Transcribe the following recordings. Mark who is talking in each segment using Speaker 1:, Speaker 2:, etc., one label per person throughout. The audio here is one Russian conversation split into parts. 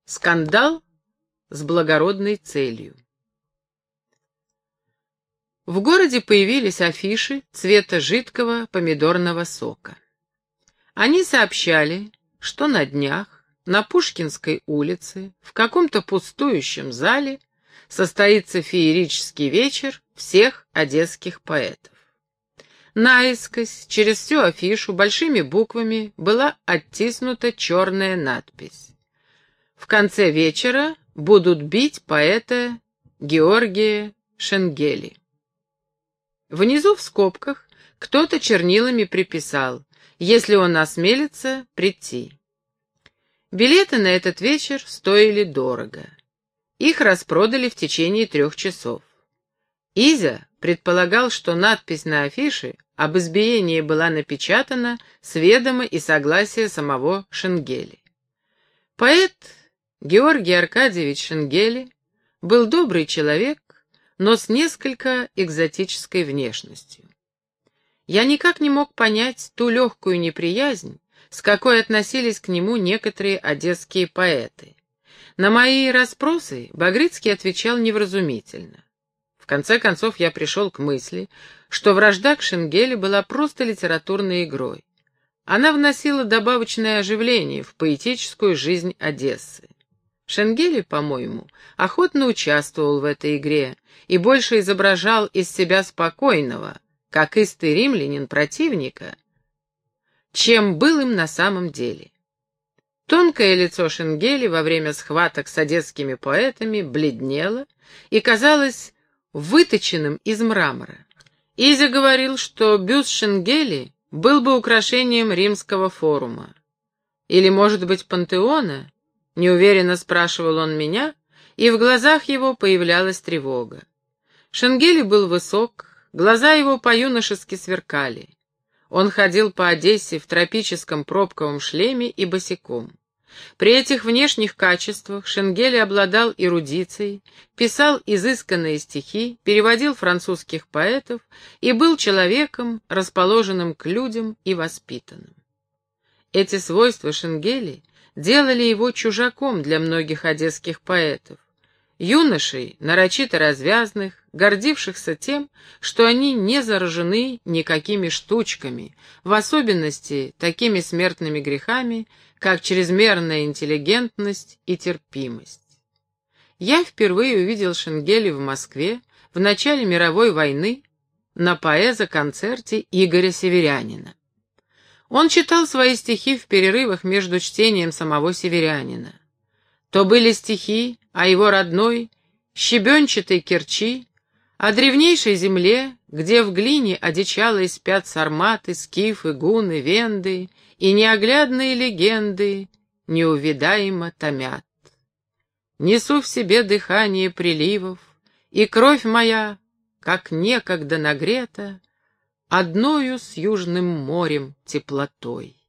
Speaker 1: Скандал с благородной целью. В городе появились афиши цвета жидкого помидорного сока. Они сообщали, что на днях на Пушкинской улице в каком-то пустующем зале состоится феерический вечер всех одесских поэтов. Наискось через всю афишу большими буквами была оттиснута черная надпись: «В конце вечера будут бить поэта Георгия Шенгели». Внизу в скобках кто-то чернилами приписал: «Если он осмелится прийти». Билеты на этот вечер стоили дорого. Их распродали в течение 3 часов. Изя предполагал, что надпись на афише об избиении была напечатана с ведома и согласия самого Шенгели. Поэт Георгий Аркадьевич Шенгели был добрый человек, но с несколько экзотической внешностью. Я никак не мог понять ту легкую неприязнь, с какой относились к нему некоторые одесские поэты. На мои расспросы Багрицкий отвечал невразумительно. В конце концов я пришел к мысли, что вражда к Шенгели была просто литературной игрой. Она вносила добавочное оживление в поэтическую жизнь Одессы. Шенгели, по-моему, охотно участвовал в этой игре и больше изображал из себя спокойного, как истый римлянин, противника, чем был им на самом деле. Тонкое лицо Шенгели во время схваток с одесскими поэтами бледнело и казалось выточенным из мрамора. Изя говорил, что бюст Шенгели был бы украшением римского форума. Или, может быть, пантеона? Неуверенно спрашивал он меня, и в глазах его появлялась тревога. Шенгели был высок, глаза его по-юношески сверкали. Он ходил по Одессе в тропическом пробковом шлеме и босиком. При этих внешних качествах Шенгели обладал эрудицией, писал изысканные стихи, переводил французских поэтов и был человеком, расположенным к людям и воспитанным. Эти свойства Шенгели делали его чужаком для многих одесских поэтов, юношей, нарочито развязных, гордившихся тем, что они не заражены никакими штучками, в особенности такими смертными грехами, как чрезмерная интеллигентность и терпимость. Я впервые увидел Шенгели в Москве в начале мировой войны на поэзо-концерте Игоря Северянина. Он читал свои стихи в перерывах между чтением самого Северянина. То были стихи о его родной, щебенчатой Керчи, о древнейшей земле, где в глине одичалые спят сарматы, скифы, гуны, венды, и неоглядные легенды неувидаемо томят. Несу в себе дыхание приливов, и кровь моя, как некогда нагрета, одною с южным морем теплотой.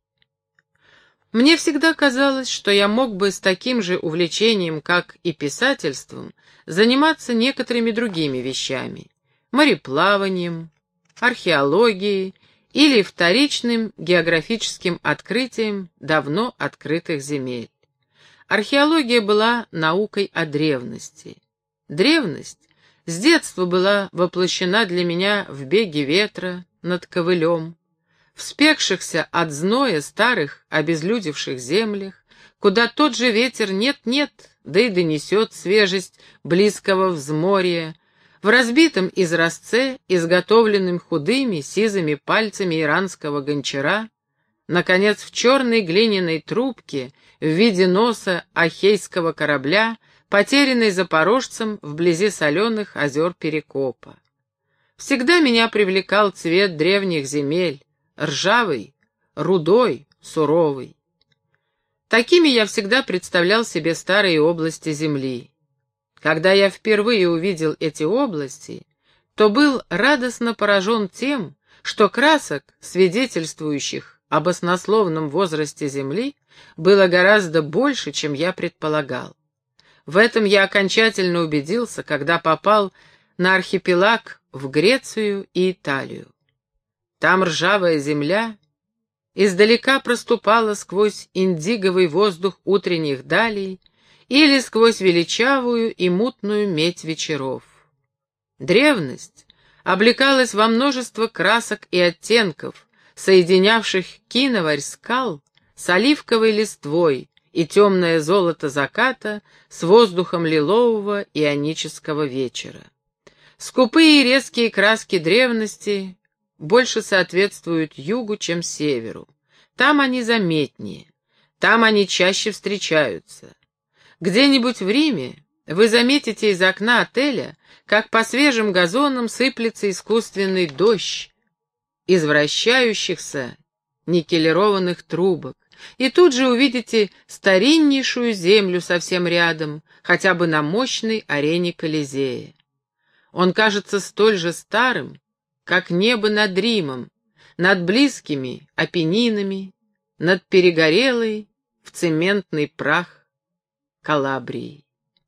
Speaker 1: Мне всегда казалось, что я мог бы с таким же увлечением, как и писательством, заниматься некоторыми другими вещами — мореплаванием, археологией или вторичным географическим открытием давно открытых земель. Археология была наукой о древности. Древность с детства была воплощена для меня в беге ветра над ковылем, в спекшихся от зноя старых обезлюдевших землях, куда тот же ветер нет-нет, да и донесет свежесть близкого взморья, в разбитом изразце, изготовленном худыми сизыми пальцами иранского гончара, наконец, в черной глиняной трубке в виде носа ахейского корабля, потерянной запорожцем вблизи соленых озер Перекопа. Всегда меня привлекал цвет древних земель, ржавый, рудой, суровый. Такими я всегда представлял себе старые области земли. Когда я впервые увидел эти области, то был радостно поражен тем, что красок, свидетельствующих об оснословном возрасте земли, было гораздо больше, чем я предполагал. В этом я окончательно убедился, когда попал на архипелаг в Грецию и Италию. Там ржавая земля издалека проступала сквозь индиговый воздух утренних далей или сквозь величавую и мутную медь вечеров. Древность облекалась во множество красок и оттенков, соединявших киноварь скал с оливковой листвой и темное золото заката с воздухом лилового ионического вечера. Скупые и резкие краски древности больше соответствуют югу, чем северу. Там они заметнее, там они чаще встречаются. Где-нибудь в Риме вы заметите из окна отеля, как по свежим газонам сыплется искусственный дождь из вращающихся никелированных трубок, и тут же увидите стариннейшую землю совсем рядом, хотя бы на мощной арене Колизея. Он кажется столь же старым, как небо над Римом, над близкими Апеннинами, над перегорелой в цементный прах Калабрией.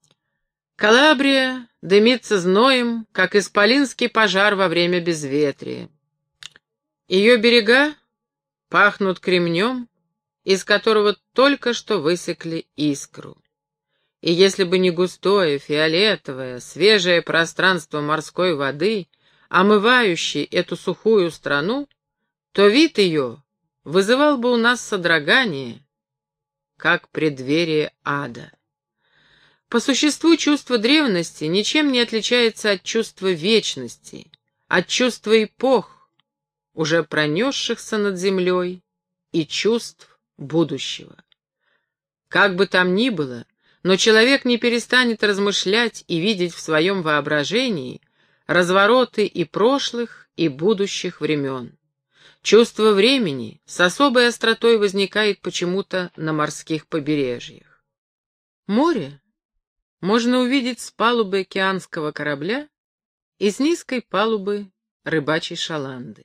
Speaker 1: Калабрия дымится зноем, как исполинский пожар во время безветрия. Ее берега пахнут кремнем, из которого только что высекли искру. И если бы не густое, фиолетовое, свежее пространство морской воды, омывающей эту сухую страну, то вид ее вызывал бы у нас содрогание, как преддверие ада. По существу чувство древности ничем не отличается от чувства вечности, от чувства эпох, уже пронесшихся над землей, и чувств будущего. Как бы там ни было, но человек не перестанет размышлять и видеть в своем воображении развороты и прошлых, и будущих времен. Чувство времени с особой остротой возникает почему-то на морских побережьях. Море можно увидеть с палубы океанского корабля и с низкой палубы рыбачьей шаланды.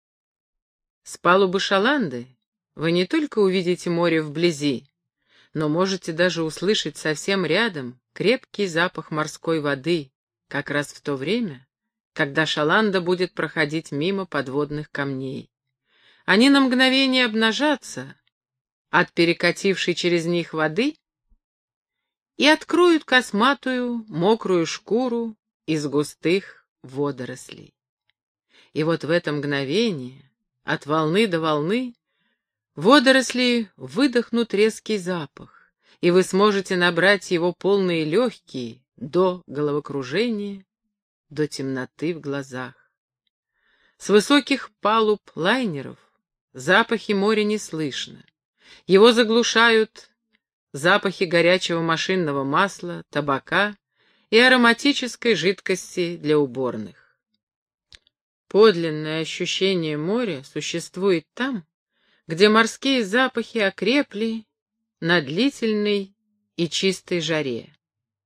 Speaker 1: С палубы шаланды вы не только увидите море вблизи, но можете даже услышать совсем рядом крепкий запах морской воды, как раз в то время, когда шаланда будет проходить мимо подводных камней. Они на мгновение обнажатся от перекатившей через них воды и откроют косматую, мокрую шкуру из густых водорослей. И вот в это мгновение, от волны до волны, водоросли выдохнут резкий запах, и вы сможете набрать его полные легкие до головокружения, до темноты в глазах. С высоких палуб лайнеров запахи моря не слышно. Его заглушают запахи горячего машинного масла, табака и ароматической жидкости для уборных. Подлинное ощущение моря существует там, где морские запахи окрепли на длительной и чистой жаре.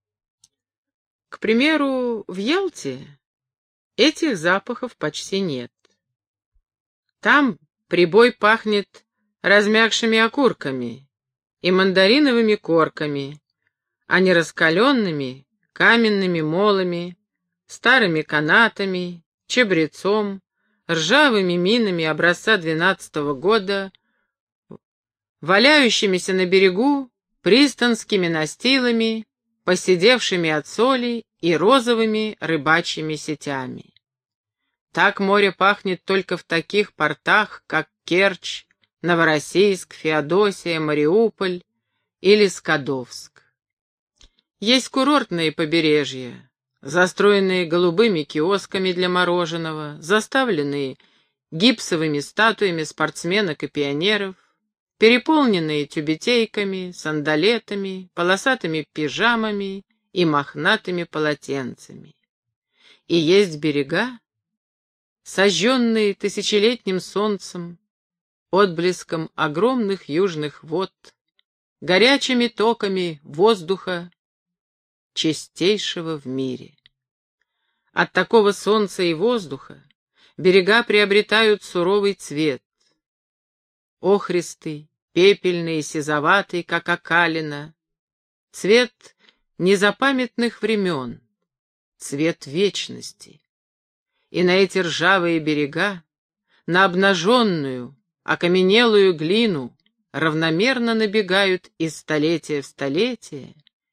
Speaker 1: К примеру, в Ялте этих запахов почти нет. Там прибой пахнет размягшими окурками и мандариновыми корками, а не раскаленными каменными молами, старыми канатами, чабрецом, ржавыми минами образца 12-го года, валяющимися на берегу пристанскими настилами, поседевшими от соли и розовыми рыбачьими сетями. Так море пахнет только в таких портах, как Керчь, Новороссийск, Феодосия, Мариуполь или Скадовск. Есть курортные побережья, застроенные голубыми киосками для мороженого, заставленные гипсовыми статуями спортсменок и пионеров, переполненные тюбетейками, сандалетами, полосатыми пижамами и мохнатыми полотенцами. И есть берега, сожженные тысячелетним солнцем, отблеском огромных южных вод, горячими токами воздуха, чистейшего в мире. От такого солнца и воздуха берега приобретают суровый цвет, охристый, пепельный и сизоватый, как окалина, цвет незапамятных времен, цвет вечности. И на эти ржавые берега, на обнаженную, окаменелую глину равномерно набегают из столетия в столетие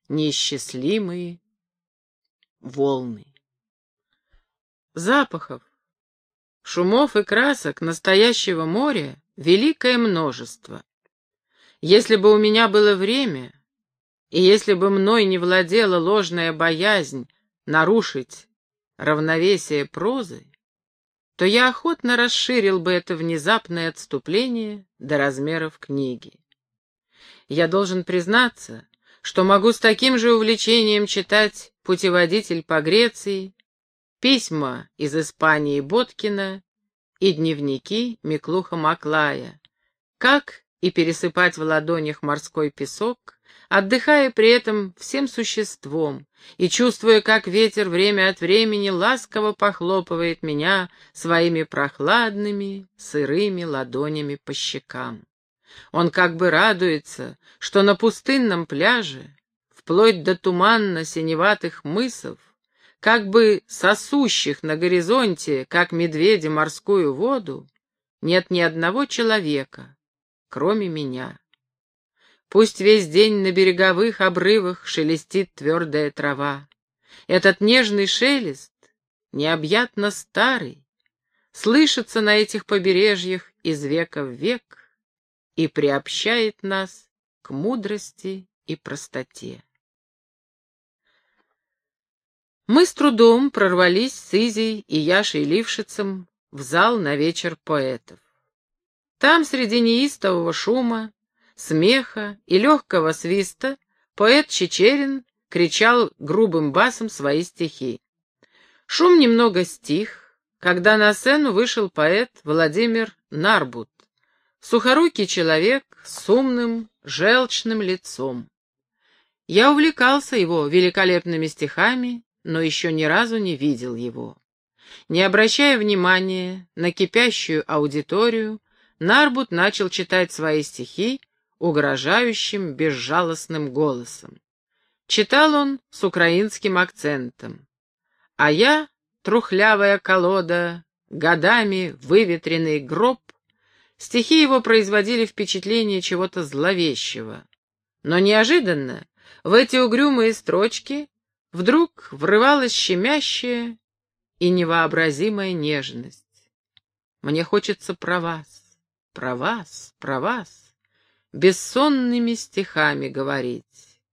Speaker 1: неисчислимые волны. Запахов, шумов и красок настоящего моря великое множество. Если бы у меня было время, и если бы мной не владела ложная боязнь нарушить равновесие прозы, то я охотно расширил бы это внезапное отступление до размеров книги. Я должен признаться, что могу с таким же увлечением читать «Путеводитель по Греции», письма из Испании Боткина и дневники Миклуха Маклая, как и пересыпать в ладонях морской песок, отдыхая при этом всем существом и чувствуя, как ветер время от времени ласково похлопывает меня своими прохладными, сырыми ладонями по щекам. Он как бы радуется, что на пустынном пляже, вплоть до туманно-синеватых мысов, как бы сосущих на горизонте, как медведи, морскую воду, нет ни одного человека, кроме меня. Пусть весь день на береговых обрывах шелестит твердая трава. Этот нежный шелест, необъятно старый, слышится на этих побережьях из века в век и приобщает нас к мудрости и простоте. Мы с трудом прорвались с Изей и Яшей Лившицем в зал на вечер поэтов. Там, среди неистового шума, смеха и легкого свиста, поэт Чичерин кричал грубым басом свои стихи. Шум немного стих, когда на сцену вышел поэт Владимир Нарбут, сухорукий человек с умным, желчным лицом. Я увлекался его великолепными стихами, но еще ни разу не видел его. Не обращая внимания на кипящую аудиторию, Нарбут начал читать свои стихи угрожающим, безжалостным голосом. Читал он с украинским акцентом. А я, трухлявая колода, годами выветренный гроб, стихи его производили впечатление чего-то зловещего. Но неожиданно в эти угрюмые строчки вдруг врывалась щемящая и невообразимая нежность. Мне хочется про вас, про вас, про вас, бессонными стихами говорить.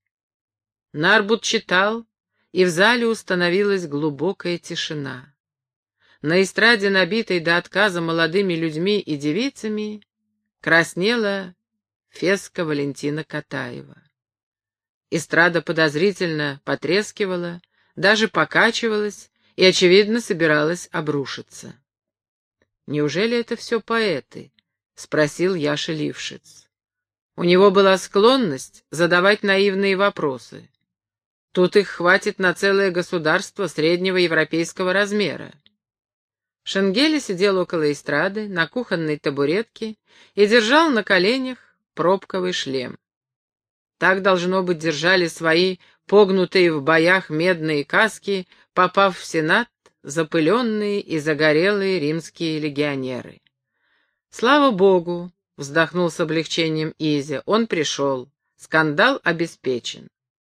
Speaker 1: Нарбут читал, и в зале установилась глубокая тишина. На эстраде, набитой до отказа молодыми людьми и девицами, краснела феска Валентина Катаева. Эстрада подозрительно потрескивала, даже покачивалась и, очевидно, собиралась обрушиться. «Неужели это все поэты?» — спросил Яша Лившиц. У него была склонность задавать наивные вопросы. Тут их хватит на целое государство среднего европейского размера. Шенгели сидел около эстрады на кухонной табуретке и держал на коленях пробковый шлем. Так, должно быть, держали свои погнутые в боях медные каски, попав в Сенат, запыленные и загорелые римские легионеры. «Слава Богу!» — вздохнул с облегчением Изя. «Он пришел. Скандал обеспечен».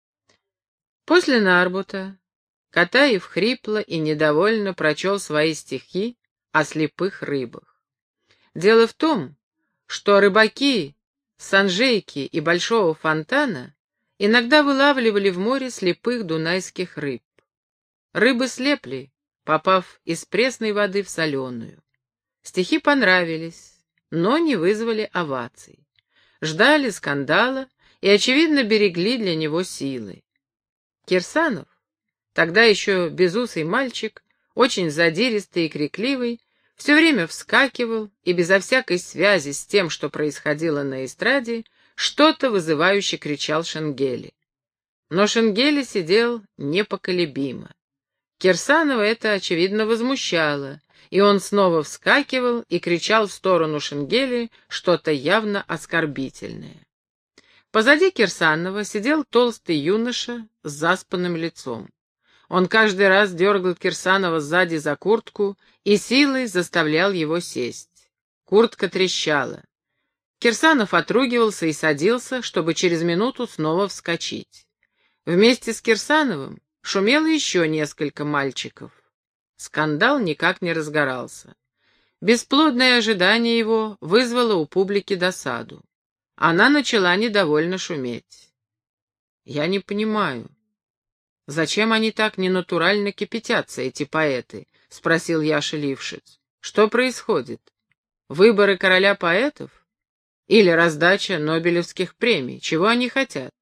Speaker 1: После Нарбута Катаев хрипло и недовольно прочел свои стихи о слепых рыбах. Дело в том, что рыбаки Санжейки и Большого фонтана иногда вылавливали в море слепых дунайских рыб. Рыбы слепли, попав из пресной воды в соленую. Стихи понравились, но не вызвали оваций. Ждали скандала и, очевидно, берегли для него силы. Кирсанов, тогда еще безусый мальчик, очень задиристый и крикливый, все время вскакивал и безо всякой связи с тем, что происходило на эстраде, что-то вызывающе кричал Шенгели. Но Шенгели сидел непоколебимо. Кирсанова это, очевидно, возмущало, и он снова вскакивал и кричал в сторону Шенгели что-то явно оскорбительное. Позади Кирсанова сидел толстый юноша с заспанным лицом. Он каждый раз дергал Кирсанова сзади за куртку и силой заставлял его сесть. Куртка трещала. Кирсанов отругивался и садился, чтобы через минуту снова вскочить. Вместе с Кирсановым шумело еще несколько мальчиков. Скандал никак не разгорался. Бесплодное ожидание его вызвало у публики досаду. Она начала недовольно шуметь. «Я не понимаю, зачем они так ненатурально кипятятся, эти поэты?» — спросил Яша Лившиц. «Что происходит? Выборы короля поэтов? Или раздача Нобелевских премий? Чего они хотят?»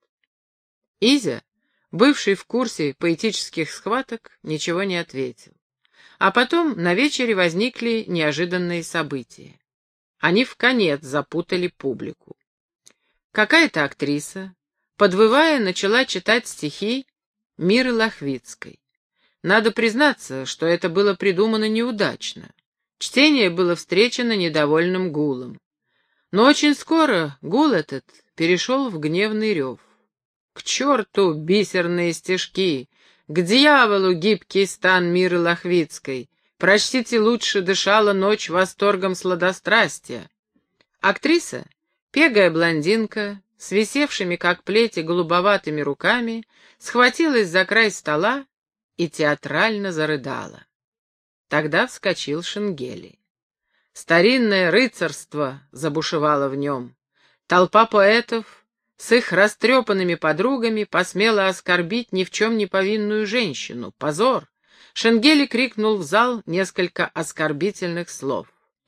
Speaker 1: Изя, бывший в курсе поэтических схваток, ничего не ответил. А потом на вечере возникли неожиданные события. Они вконец запутали публику. Какая-то актриса, подвывая, начала читать стихи Миры Лохвицкой. Надо признаться, что это было придумано неудачно. Чтение было встречено недовольным гулом. Но очень скоро гул этот перешел в гневный рев. «К черту бисерные стишки! К дьяволу гибкий стан Миры Лохвицкой! Прочтите лучше, дышала ночь восторгом сладострастия!» Актриса, пегая блондинка, с висевшими как плети голубоватыми руками, схватилась за край стола и театрально зарыдала. Тогда вскочил Шенгели. Старинное рыцарство забушевало в нем. Толпа поэтов с их растрепанными подругами посмела оскорбить ни в чем не повинную женщину. Позор! Шенгели крикнул в зал несколько оскорбительных слов.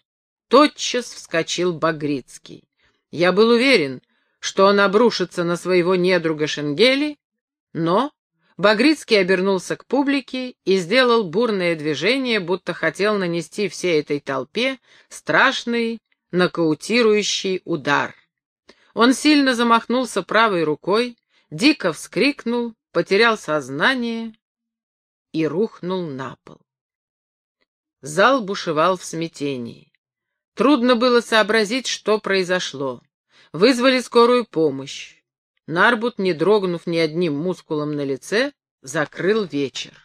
Speaker 1: Тотчас вскочил Багрицкий. Я был уверен, что он обрушится на своего недруга Шенгели, но Багрицкий обернулся к публике и сделал бурное движение, будто хотел нанести всей этой толпе страшный нокаутирующий удар. Он сильно замахнулся правой рукой, дико вскрикнул, потерял сознание и рухнул на пол. Зал бушевал в смятении. Трудно было сообразить, что произошло. Вызвали скорую помощь. Нарбут, не дрогнув ни одним мускулом на лице, закрыл вечер.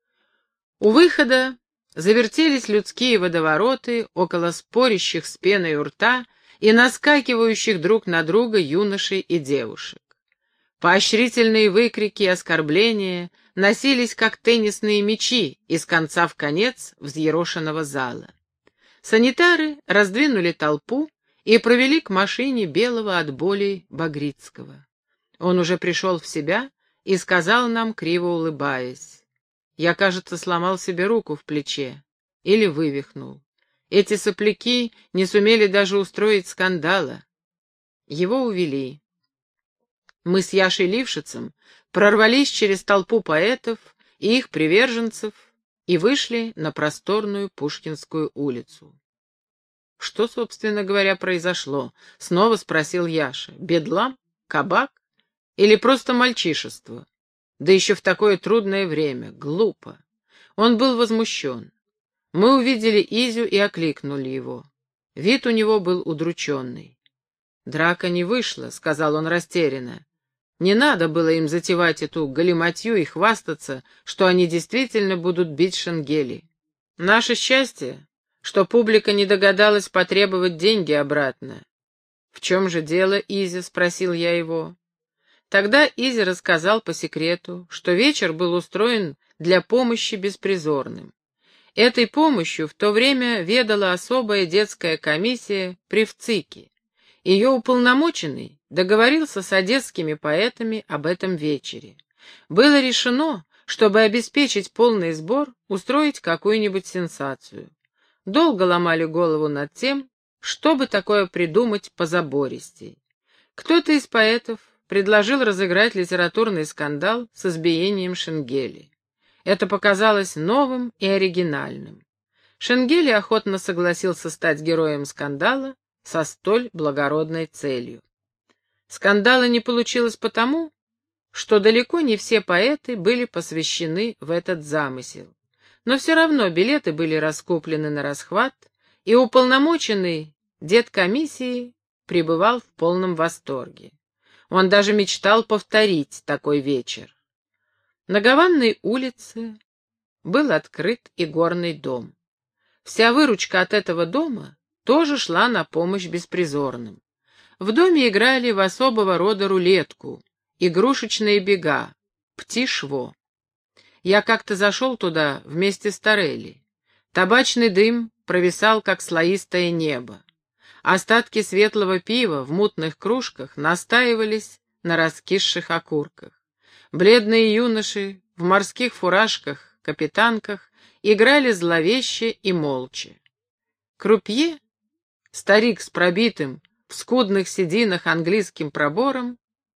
Speaker 1: У выхода завертелись людские водовороты около спорящих с пеной у рта и наскакивающих друг на друга юношей и девушек. Поощрительные выкрики и оскорбления носились, как теннисные мячи, из конца в конец взъерошенного зала. Санитары раздвинули толпу и провели к машине белого от боли Багрицкого. Он уже пришел в себя и сказал нам, криво улыбаясь: «Я, кажется, сломал себе руку в плече или вывихнул. Эти сопляки не сумели даже устроить скандала». Его увели. Мы с Яшей Лившицем прорвались через толпу поэтов и их приверженцев и вышли на просторную Пушкинскую улицу. «Что, собственно говоря, произошло?» — снова спросил Яша. «Бедлам? Кабак? Или просто мальчишество? Да еще в такое трудное время. Глупо». Он был возмущен. Мы увидели Изю и окликнули его. Вид у него был удрученный. «Драка не вышла», — сказал он растерянно. «Не надо было им затевать эту галиматью и хвастаться, что они действительно будут бить Шенгели. Наше счастье, что публика не догадалась потребовать деньги обратно». «В чем же дело, Изя?» — спросил я его. Тогда Изя рассказал по секрету, что вечер был устроен для помощи беспризорным. Этой помощью в то время ведала особая детская комиссия при ВЦИКе. Ее уполномоченный договорился с одесскими поэтами об этом вечере. Было решено, чтобы обеспечить полный сбор, устроить какую-нибудь сенсацию. Долго ломали голову над тем, чтобы такое придумать позабористей. Кто-то из поэтов предложил разыграть литературный скандал с избиением Шенгели. Это показалось новым и оригинальным. Шенгели охотно согласился стать героем скандала со столь благородной целью. Скандала не получилось потому, что далеко не все поэты были посвящены в этот замысел. Но все равно билеты были раскуплены на расхват, и уполномоченный дед комиссии пребывал в полном восторге. Он даже мечтал повторить такой вечер. На Гаванной улице был открыт и горный дом. Вся выручка от этого дома тоже шла на помощь беспризорным. В доме играли в особого рода рулетку, игрушечные бега, Птишво. Я как-то зашел туда вместе с Торелли. Табачный дым провисал, как слоистое небо. Остатки светлого пива в мутных кружках настаивались на раскисших окурках. Бледные юноши в морских фуражках, капитанках играли зловеще и молча. Крупье, старик с пробитым в скудных сединах английским пробором,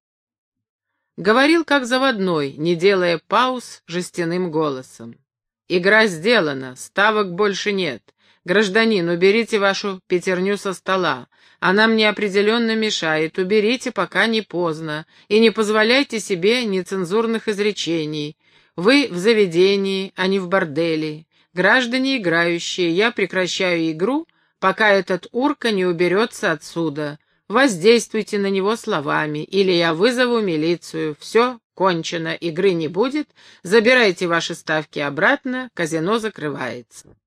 Speaker 1: говорил как заводной, не делая пауз, жестяным голосом. «Игра сделана, ставок больше нет. Гражданин, уберите вашу пятерню со стола. Она мне определенно мешает. Уберите, пока не поздно. И не позволяйте себе нецензурных изречений. Вы в заведении, а не в борделе. Граждане играющие, я прекращаю игру, пока этот урка не уберется отсюда. Воздействуйте на него словами, или я вызову милицию. Все, кончено, игры не будет. Забирайте ваши ставки обратно, казино закрывается».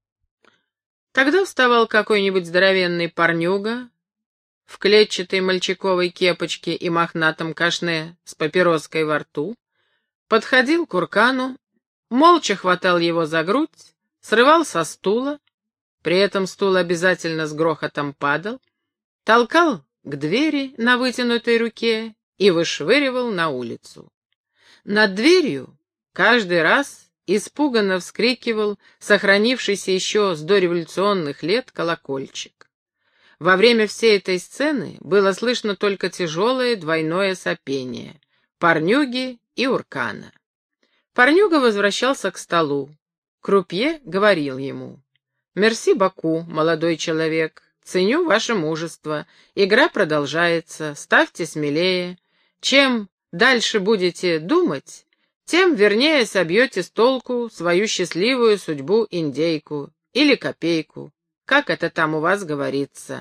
Speaker 1: Тогда вставал какой-нибудь здоровенный парнюга в клетчатой мальчиковой кепочке и мохнатом кашне с папироской во рту, подходил к Уркану, молча хватал его за грудь, срывал со стула, при этом стул обязательно с грохотом падал, толкал к двери на вытянутой руке и вышвыривал на улицу. Над дверью каждый раз испуганно вскрикивал сохранившийся еще с дореволюционных лет колокольчик. Во время всей этой сцены было слышно только тяжелое двойное сопение парнюги и Уркана. Парнюга возвращался к столу. Крупье говорил ему: «Мерси баку, молодой человек, ценю ваше мужество. Игра продолжается, ставьте смелее. Чем дальше будете думать, тем вернее собьете с толку свою счастливую судьбу-индейку или копейку, как это там у вас говорится».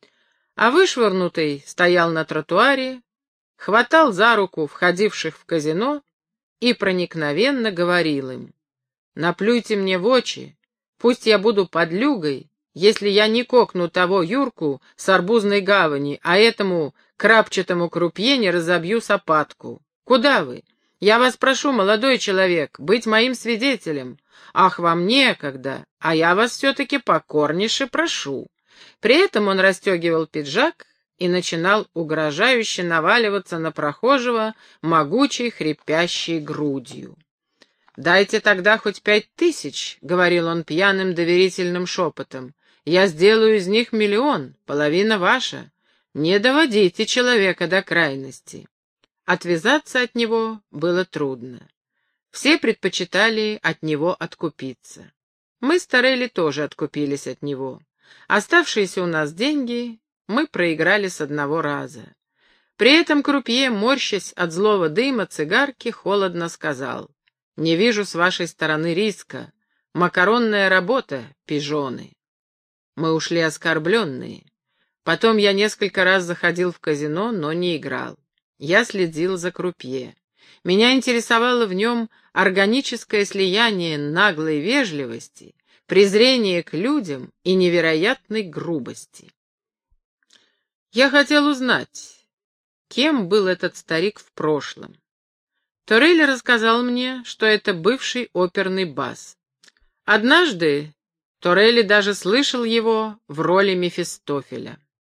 Speaker 1: А вышвырнутый стоял на тротуаре, хватал за руку входивших в казино и проникновенно говорил им: «Наплюйте мне в очи, пусть я буду подлюгой, если я не кокну того Юрку с Арбузной гавани, а этому крапчатому крупье не разобью сапатку. Куда вы? Я вас прошу, молодой человек, быть моим свидетелем. Ах, вам некогда, а я вас все-таки покорнейше прошу». При этом он расстегивал пиджак и начинал угрожающе наваливаться на прохожего могучей хрипящей грудью. «Дайте тогда хоть 5000, — говорил он пьяным доверительным шепотом, — я сделаю из них 1 000 000, половина ваша. Не доводите человека до крайности». Отвязаться от него было трудно. Все предпочитали от него откупиться. Мы с Торелли тоже откупились от него. Оставшиеся у нас деньги мы проиграли с одного раза. При этом крупье, морщась от злого дыма цигарки, холодно сказал: «Не вижу с вашей стороны риска. Макаронная работа, пижоны». Мы ушли оскорбленные. Потом я несколько раз заходил в казино, но не играл. Я следил за крупье. Меня интересовало в нем органическое слияние наглой вежливости, презрения к людям и невероятной грубости. Я хотел узнать, кем был этот старик в прошлом. Торелли рассказал мне, что это бывший оперный бас. Однажды Торелли даже слышал его в роли Мефистофеля.